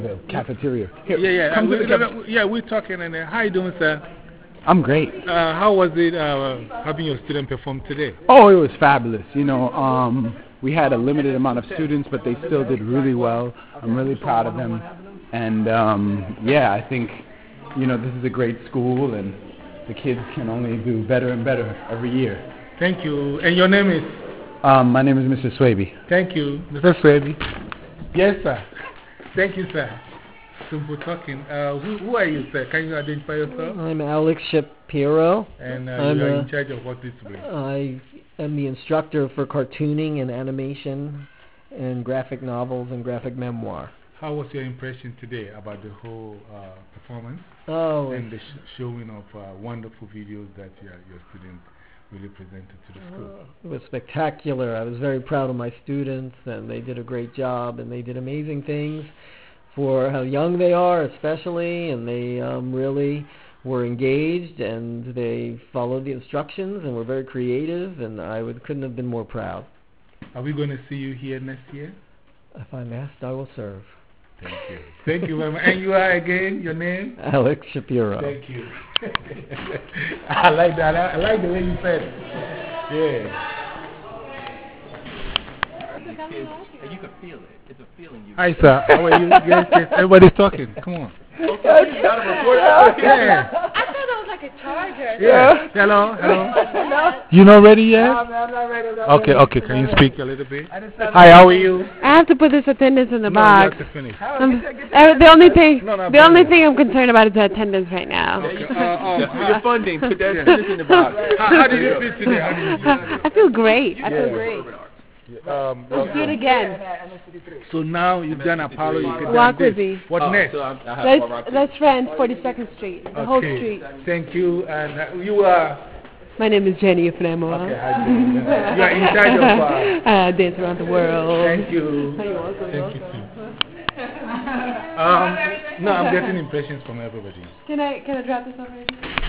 The cafeteria. Here, Yeah, come to the cafeteria. yeah, we're talking. And how you doing, sir? I'm great. How was it having your student perform today? Oh, it was fabulous. You know, we had a limited amount of students, but they still did really well. I'm really proud of them. And yeah, I think, you know, this is a great school, and the kids can only do better and better every year. Thank you. And your name is? My name is Mr. Swaby. Thank you, Mr. Swaby. Yes, sir. Thank you, sir. Simple talking. Who are you, sir? Can you identify yourself? I'm Alex Shapiro. And you are in charge of what discipline? I am the instructor for cartooning and animation and graphic novels and graphic memoir. How was your impression today about the whole performance? Oh, and the showing of wonderful videos that your students really presented to the school? It was spectacular. I was very proud of my students, and they did a great job, and they did amazing things for how young they are especially, and they really were engaged, and they followed the instructions and were very creative, and couldn't have been more proud. Are we going to see you here next year? If I'm asked, I will serve. Thank you. Thank you very much. And you are again, your name? Alex Shapiro. Thank you. I like that. I like the way you said it. Yeah. You can feel it. It's a feeling you. Hi, sir. How are you? Yes. Everybody's talking. Come on. Yeah. I thought that was like a charger. Yeah. Hello. You not ready yet? I'm not ready. Okay. Can you speak a little bit? Hi, how are you? I have to put this attendance in the box. You have to finish. The only thing I'm concerned about is the attendance right now. Okay. Your funding. Put that attendance in the box. How did you feel today? I feel great. I feel great. Let's do it again. So now you've done Apollo, you can Walk do with this. me. What next? Let's rent 42nd Street, the whole street. Thank you. And you are? My name is Jenny Efremo. Okay, hi Jenny. You are in charge of Dance Around the World. Thank you. You're welcome. Thank you too. No, I'm getting impressions from everybody. Can I drop this over here?